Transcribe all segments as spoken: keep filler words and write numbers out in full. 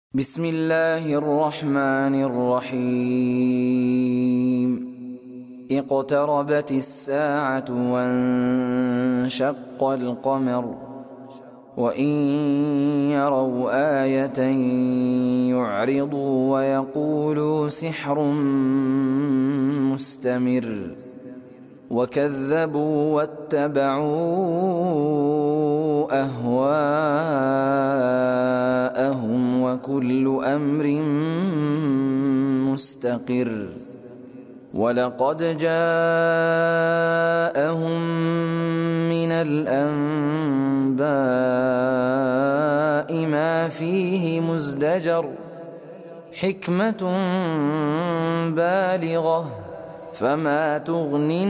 بسم الله الرحمن الرحيم اقتربت الساعة وانشق القمر وإن يروا آية يعرضوا ويقولوا سحر مستمر وكذبوا واتبعوا أهواءهم وكل أمر مستقر ولقد جاءهم من الأنباء ما فيه مزدجر حكمة بالغة فما تغني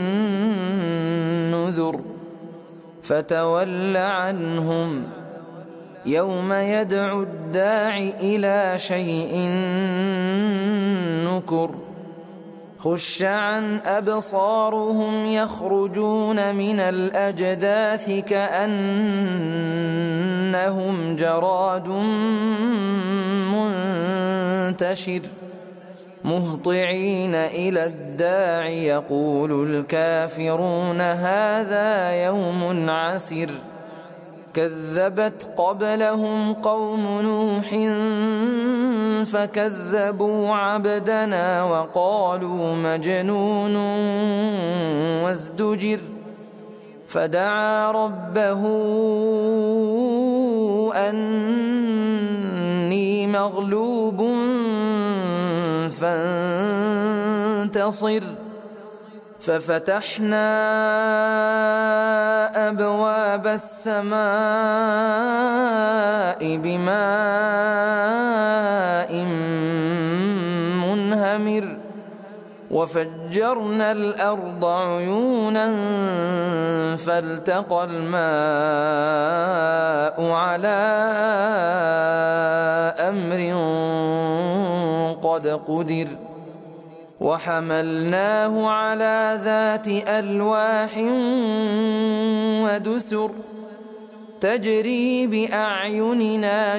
النذر فتول عنهم يوم يدعو الداع إلى شيء نكر خش عن أبصارهم يخرجون من الأجداث كأنهم جراد منتشر مهطعين إلى الداع يقول الكافرون هذا يوم عسر كذبت قبلهم قوم نوح فكذبوا عبدنا وقالوا مجنون وازدجر فدعا ربه أني مغلوب فانتصر ففتحنا أبواب السماء بماء منهمر وفجرنا الأرض عيونا فالتقى الماء على أمر قد قدر وحملناه على ذات ألواح ودسر تجري بأعيننا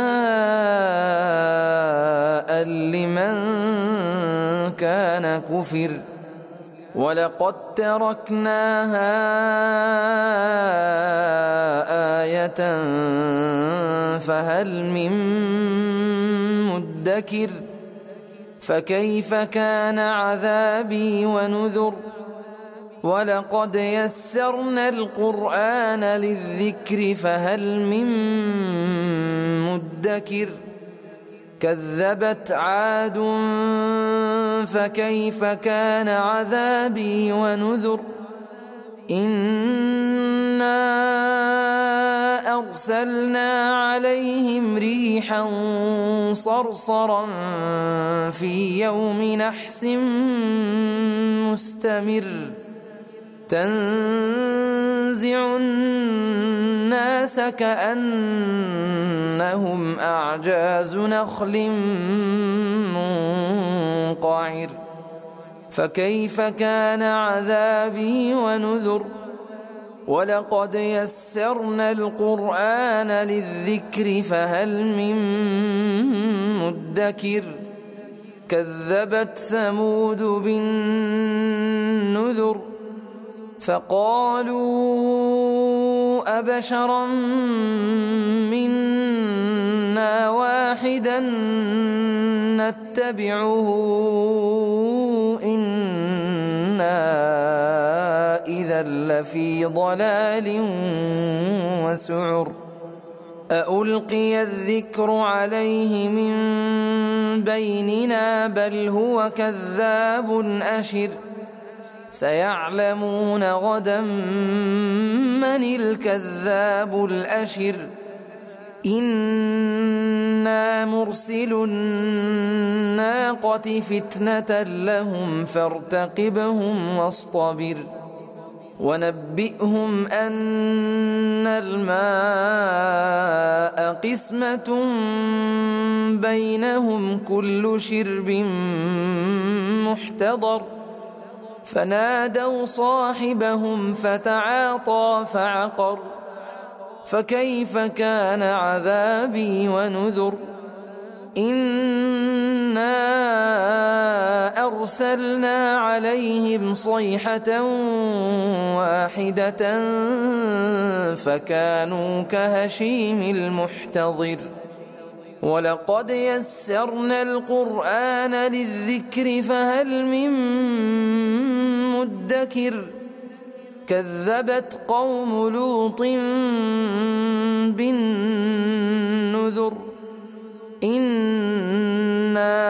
جزاء لمن كان كفر ولقد تركناها آية فهل من مدكر فكيف كان عذابي ونذر ولقد يسرنا القرآن للذكر فهل من مدكر كذبت عاد فكيف كان عذابي ونذر إنا أرسلنا عليهم ريحا صرصرا في يوم نحس مستمر تنزع الناس كأنهم أعجاز نخل منقعر فكيف كان عذابي ونذر ولقد يسرنا القرآن للذكر فهل من مدكر كذبت ثمود بالنذر فقالوا أبشرا منا واحدا نتبعه إنا إذا لفي ضلال وسعر أألقي الذكر عليه من بيننا بل هو كذاب أشر سيعلمون غدا من الكذاب الأشر إنا مرسل الناقة فتنة لهم فارتقبهم واصطبر ونبئهم أن الماء قسمة بينهم كل شرب محتضر فنادوا صاحبهم فتعاطى فعقر فكيف كان عذابي ونذر إنا أرسلنا عليهم صيحة واحدة فكانوا كهشيم المحتضر ولقد يسرنا القرآن للذكر فهل من مدكر كذبت قوم لوط بالنذر إنا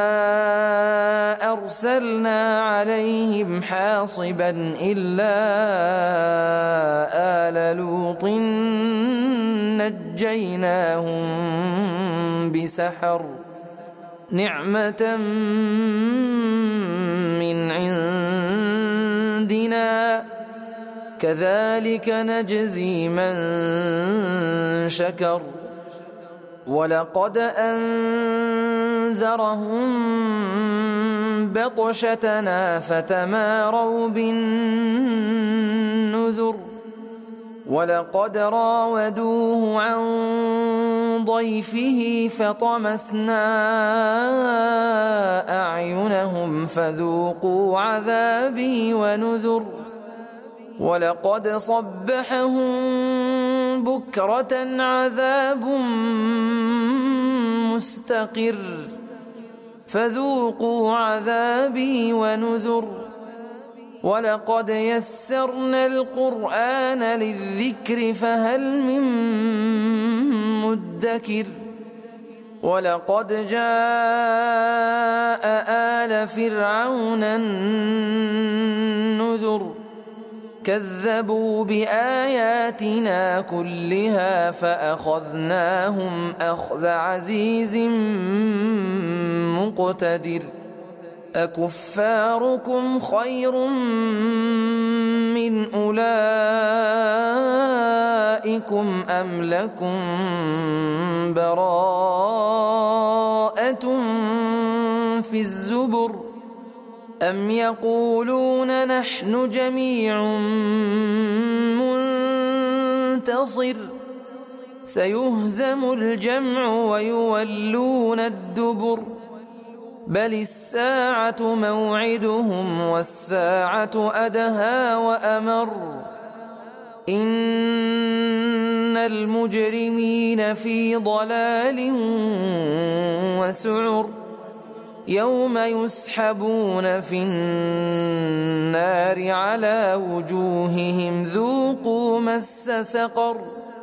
أرسلنا عليهم حاصبا إلا آل لوط نجيناهم بسحر نعمة من عندنا كذلك نجزي من شكر ولقد أنذرهم بطشتنا فتماروا بالنذر ولقد راودوه عن ضيفه فطمسنا أعينهم فذوقوا عذابي ونذر ولقد صبحهم بكرة عذاب مستقر فذوقوا عذابي ونذر ولقد يسرنا القرآن للذكر فهل من مدكر ولقد جاء آل فرعون النذر كذبوا بآياتنا كلها فأخذناهم أخذ عزيز مقتدر أكفاركم خير من أولئكم أم لكم براءة في الزبر أم يقولون نحن جميع منتصر سيهزم الجمع ويولون الدبر بل الساعة موعدهم والساعة أدهى وأمر إن المجرمين في ضلال وسعر يوم يسحبون في النار على وجوههم ذوقوا مس سقر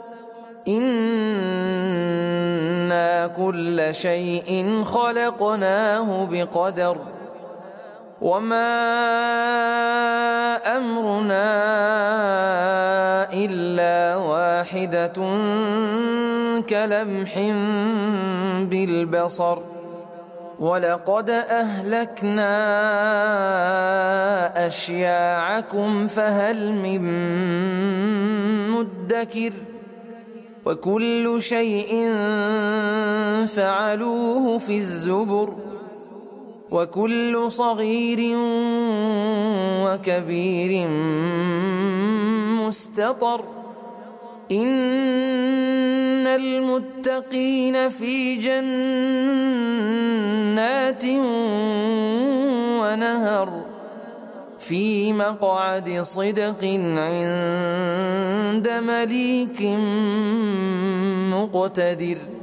إنا كل شيء خلقناه بقدر وما أمرنا إلا واحدة كلمح بالبصر ولقد أهلكنا أشياعكم فهل من مدكر وكل شيء فعلوه في الزبر وكل صغير وكبير مستطر إن المتقين في جنات ونهر في مقعد صدق عند مليك مقتدر.